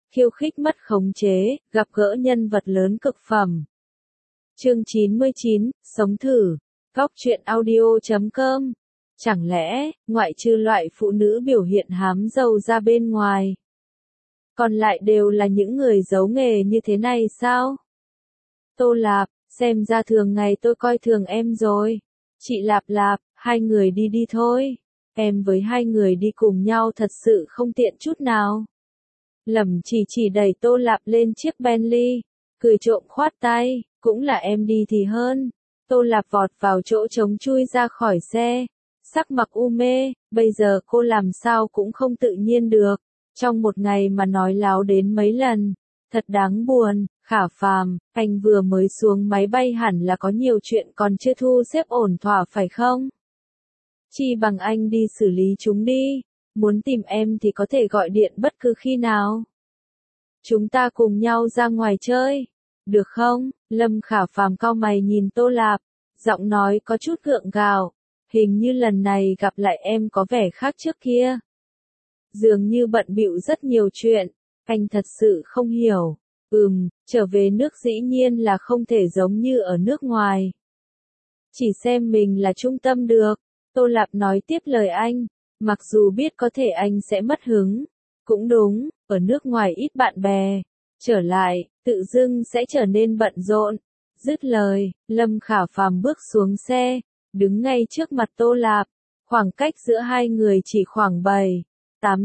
khiêu khích mất khống chế, gặp gỡ nhân vật lớn cực phẩm. Chương 99, sống thử. Góc truyện audio.com. Chẳng lẽ, ngoại trừ loại phụ nữ biểu hiện hám giàu ra bên ngoài, còn lại đều là những người giấu nghề như thế này sao? Tô Lạp, xem ra thường ngày tôi coi thường em rồi. Chị Lạp Lạp, hai người đi đi thôi. Em với hai người đi cùng nhau thật sự không tiện chút nào. Lẩm chỉ đẩy Tô Lạp lên chiếc Bentley, cười trộm khoát tay, cũng là em đi thì hơn. Tô Lạp vọt vào chỗ trống chui ra khỏi xe, sắc mặt u mê, bây giờ cô làm sao cũng không tự nhiên được. Trong một ngày mà nói láo đến mấy lần, thật đáng buồn. Khả Phàm, anh vừa mới xuống máy bay hẳn là có nhiều chuyện còn chưa thu xếp ổn thỏa phải không? Chi bằng anh đi xử lý chúng đi, muốn tìm em thì có thể gọi điện bất cứ khi nào. Chúng ta cùng nhau ra ngoài chơi, được không? Lâm Khả Phàm cau mày nhìn Tô Lạp, giọng nói có chút gượng gạo, hình như lần này gặp lại em có vẻ khác trước kia. Dường như bận bịu rất nhiều chuyện, anh thật sự không hiểu. Trở về nước dĩ nhiên là không thể giống như ở nước ngoài. Chỉ xem mình là trung tâm được. Tô Lạp nói tiếp lời anh, mặc dù biết có thể anh sẽ mất hứng. Cũng đúng, ở nước ngoài ít bạn bè. Trở lại, tự dưng sẽ trở nên bận rộn. Dứt lời, Lâm Khả Phàm bước xuống xe, đứng ngay trước mặt Tô Lạp. Khoảng cách giữa hai người chỉ khoảng 7-8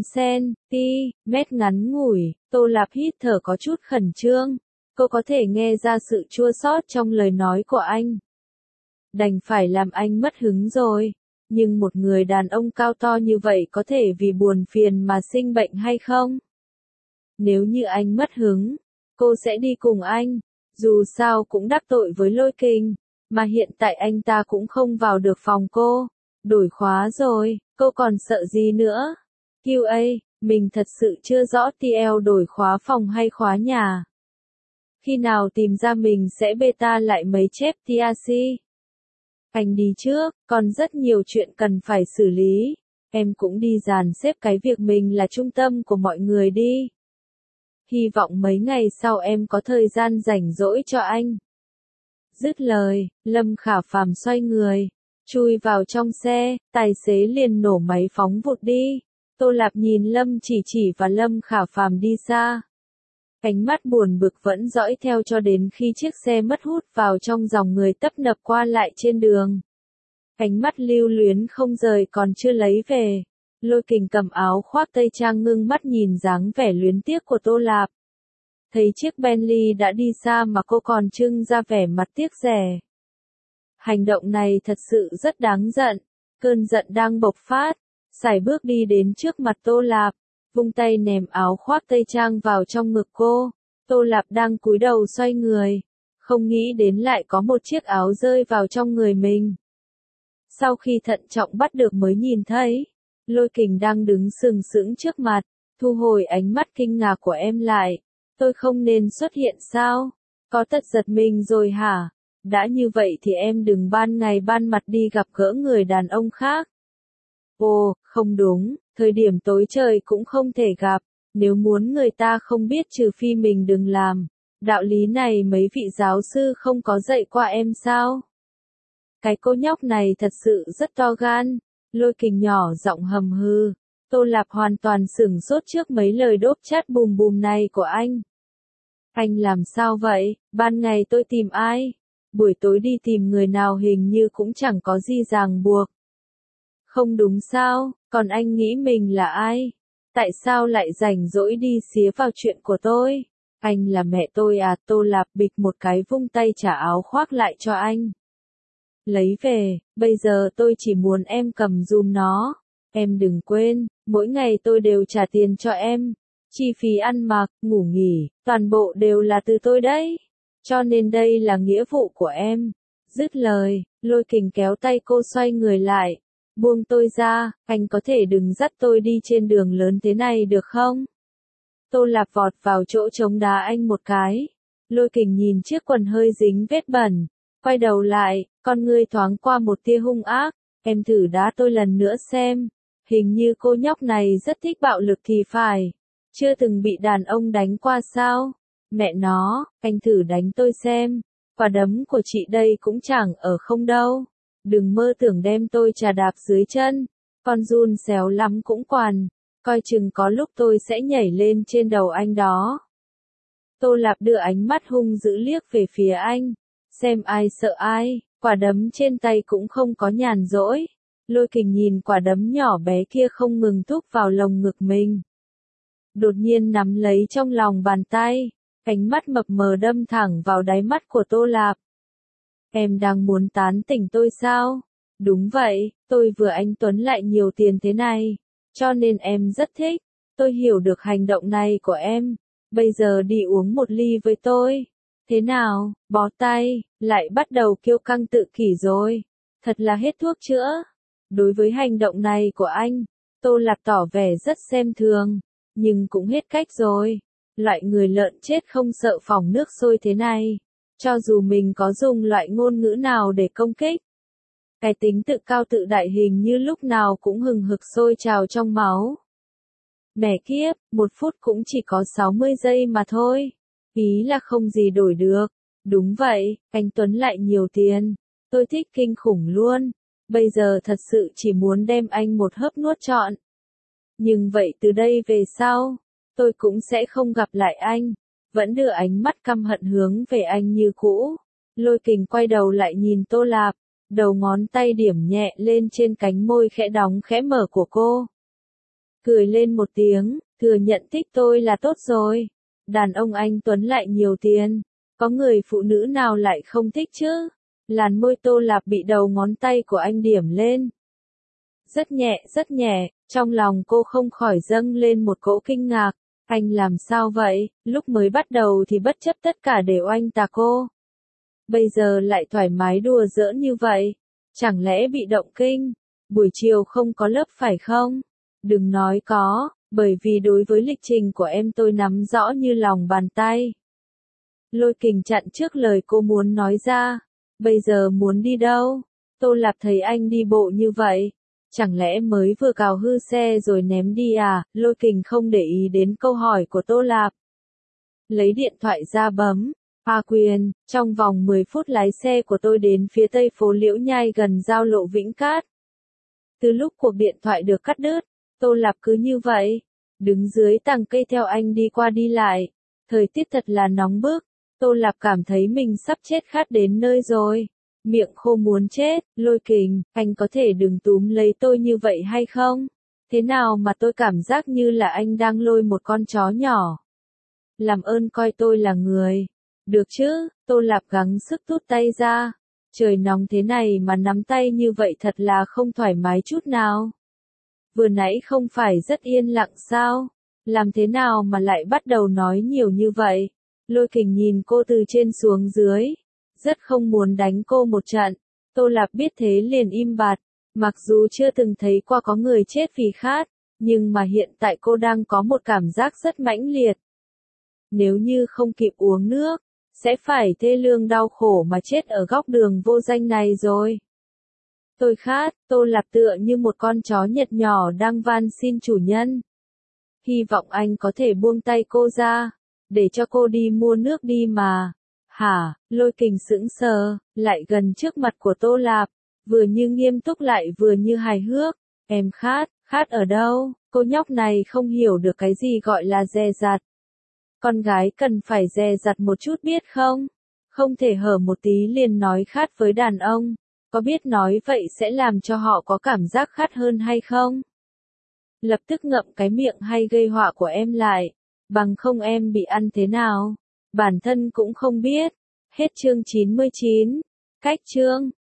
cm ngắn ngủi. Tô Lạp hít thở có chút khẩn trương. Cô có thể nghe ra sự chua xót trong lời nói của anh. Đành phải làm anh mất hứng rồi. Nhưng một người đàn ông cao to như vậy có thể vì buồn phiền mà sinh bệnh hay không? Nếu như anh mất hứng, cô sẽ đi cùng anh. Dù sao cũng đắc tội với Lôi Kình. Mà hiện tại anh ta cũng không vào được phòng cô. Đổi khóa rồi, cô còn sợ gì nữa? QA, mình thật sự chưa rõ TL đổi khóa phòng hay khóa nhà. Khi nào tìm ra mình sẽ beta lại mấy chép TRC. Anh đi trước, còn rất nhiều chuyện cần phải xử lý. Em cũng đi dàn xếp cái việc mình là trung tâm của mọi người đi. Hy vọng mấy ngày sau em có thời gian rảnh rỗi cho anh. Dứt lời, Lâm Khả Phàm xoay người, chui vào trong xe, tài xế liền nổ máy phóng vụt đi. Tô Lạp nhìn Lâm chỉ và Lâm Khả Phàm đi xa. Ánh mắt buồn bực vẫn dõi theo cho đến khi chiếc xe mất hút vào trong dòng người tấp nập qua lại trên đường. Ánh mắt lưu luyến không rời còn chưa lấy về. Lôi Kình cầm áo khoác tây trang ngưng mắt nhìn dáng vẻ luyến tiếc của Tô Lạp. Thấy chiếc Bentley đã đi xa mà cô còn trưng ra vẻ mặt tiếc rẻ. Hành động này thật sự rất đáng giận. Cơn giận đang bộc phát. Sải bước đi đến trước mặt Tô Lạp, vung tay ném áo khoác tây trang vào trong ngực cô. Tô Lạp đang cúi đầu xoay người, không nghĩ đến lại có một chiếc áo rơi vào trong người mình. Sau khi thận trọng bắt được mới nhìn thấy, Lôi Kình đang đứng sừng sững trước mặt, thu hồi ánh mắt kinh ngạc của em lại. Tôi không nên xuất hiện sao? Có tật giật mình rồi hả? Đã như vậy thì em đừng ban ngày ban mặt đi gặp gỡ người đàn ông khác. Ồ, không đúng, thời điểm tối trời cũng không thể gặp, nếu muốn người ta không biết trừ phi mình đừng làm. Đạo lý này mấy vị giáo sư không có dạy qua em sao? Cái cô nhóc này thật sự rất to gan. Lôi Kình nhỏ giọng hầm hừ. Tô Lạp hoàn toàn sửng sốt trước mấy lời đốp chát bùm bùm này của anh. Anh làm sao vậy? Ban ngày tôi tìm ai? Buổi tối đi tìm người nào hình như cũng chẳng có gì ràng buộc. Không đúng sao, còn anh nghĩ mình là ai? Tại sao lại rảnh rỗi đi xía vào chuyện của tôi? Anh là mẹ tôi à? Tô Lạp bịch một cái vung tay trả áo khoác lại cho anh. Lấy về, bây giờ tôi chỉ muốn em cầm giùm nó. Em đừng quên, mỗi ngày tôi đều trả tiền cho em. Chi phí ăn mặc, ngủ nghỉ, toàn bộ đều là từ tôi đấy. Cho nên đây là nghĩa vụ của em. Dứt lời, Lôi Kình kéo tay cô xoay người lại. Buông tôi ra, anh có thể đừng dắt tôi đi trên đường lớn thế này được không? Tô Lạp vọt vào chỗ chống đá anh một cái. Lôi Kình nhìn chiếc quần hơi dính vết bẩn, quay đầu lại, con ngươi thoáng qua một tia hung ác. Em thử đá tôi lần nữa xem. Hình như cô nhóc này rất thích bạo lực thì phải. Chưa từng bị đàn ông đánh qua sao? Mẹ nó, anh thử đánh tôi xem. Quả đấm của chị đây cũng chẳng ở không đâu. Đừng mơ tưởng đem tôi chà đạp dưới chân. Con giun xéo lắm cũng quản. Coi chừng có lúc tôi sẽ nhảy lên trên đầu anh đó. Tô Lạp đưa ánh mắt hung dữ liếc về phía anh. Xem ai sợ ai, quả đấm trên tay cũng không có nhàn rỗi. Lôi Kình nhìn quả đấm nhỏ bé kia không ngừng thúc vào lồng ngực mình. Đột nhiên nắm lấy trong lòng bàn tay, ánh mắt mập mờ đâm thẳng vào đáy mắt của Tô Lạp. Em đang muốn tán tỉnh tôi sao? Đúng vậy, tôi vừa anh Tuấn lại nhiều tiền thế này, cho nên em rất thích. Tôi hiểu được hành động này của em. Bây giờ đi uống một ly với tôi. Thế nào, bó tay, lại bắt đầu kiêu căng tự kỷ rồi. Thật là hết thuốc chữa. Đối với hành động này của anh, Tô Lạp tỏ vẻ rất xem thường, nhưng cũng hết cách rồi. Loại người lợn chết không sợ phỏng nước sôi thế này, cho dù mình có dùng loại ngôn ngữ nào để công kích. Cái tính tự cao tự đại hình như lúc nào cũng hừng hực sôi trào trong máu. Mẹ kiếp, 1 phút cũng chỉ có 60 giây mà thôi. Ý là không gì đổi được. Đúng vậy, anh Tuấn lại nhiều tiền. Tôi thích kinh khủng luôn. Bây giờ thật sự chỉ muốn đem anh một hớp nuốt trọn. Nhưng vậy từ đây về sau, tôi cũng sẽ không gặp lại anh. Vẫn đưa ánh mắt căm hận hướng về anh như cũ. Lôi Kình quay đầu lại nhìn Tô Lạp, đầu ngón tay điểm nhẹ lên trên cánh môi khẽ đóng khẽ mở của cô. Cười lên một tiếng, thừa nhận thích tôi là tốt rồi. Đàn ông anh Tuấn lại nhiều tiền, có người phụ nữ nào lại không thích chứ? Làn môi Tô Lạp bị đầu ngón tay của anh điểm lên. Rất nhẹ, trong lòng cô không khỏi dâng lên một cỗ kinh ngạc. Anh làm sao vậy, lúc mới bắt đầu thì bất chấp tất cả để oanh tạc cô. Bây giờ lại thoải mái đùa giỡn như vậy. Chẳng lẽ bị động kinh? Buổi chiều không có lớp phải không? Đừng nói có, bởi vì đối với lịch trình của em tôi nắm rõ như lòng bàn tay. Lôi Kình chặn trước lời cô muốn nói ra. Bây giờ muốn đi đâu? Tô Lạp thấy anh đi bộ như vậy. Chẳng lẽ mới vừa cào hư xe rồi ném đi à? Lôi Kình không để ý đến câu hỏi của Tô Lạp. Lấy điện thoại ra bấm. A Quyền, trong vòng 10 phút lái xe của tôi đến phía tây phố Liễu Nhai gần giao lộ Vĩnh Cát. Từ lúc cuộc điện thoại được cắt đứt, Tô Lạp cứ như vậy, đứng dưới tàng cây theo anh đi qua đi lại. Thời tiết thật là nóng bức. Tô Lạp cảm thấy mình sắp chết khát đến nơi rồi. Miệng khô muốn chết. Lôi Kình, anh có thể đừng túm lấy tôi như vậy hay không? Thế nào mà tôi cảm giác như là anh đang lôi một con chó nhỏ. Làm ơn coi tôi là người. Được chứ? Tô Lạp gắng sức rút tay ra. Trời nóng thế này mà nắm tay như vậy thật là không thoải mái chút nào. Vừa nãy không phải rất yên lặng sao? Làm thế nào mà lại bắt đầu nói nhiều như vậy? Lôi Kình nhìn cô từ trên xuống dưới. Rất không muốn đánh cô một trận. Tô Lạp biết thế liền im bặt. Mặc dù chưa từng thấy qua có người chết vì khát, nhưng mà hiện tại cô đang có một cảm giác rất mãnh liệt. Nếu như không kịp uống nước, sẽ phải thê lương đau khổ mà chết ở góc đường vô danh này rồi. Tôi khát. Tô Lạp tựa như một con chó nhật nhỏ đang van xin chủ nhân. Hy vọng anh có thể buông tay cô ra, để cho cô đi mua nước đi mà. Hả? Lôi Kình sững sờ, lại gần trước mặt của Tô Lạp, vừa như nghiêm túc lại vừa như hài hước. Em khát ở đâu? Cô nhóc này không hiểu được cái gì gọi là dè dặt. Con gái cần phải dè dặt một chút biết không? Không thể hở một tí liền nói khát với đàn ông. Có biết nói vậy sẽ làm cho họ có cảm giác khát hơn hay không? Lập tức ngậm cái miệng hay gây họa của em lại. Bằng không em bị ăn thế nào? Bản thân cũng không biết. Hết chương 99. Cách chương.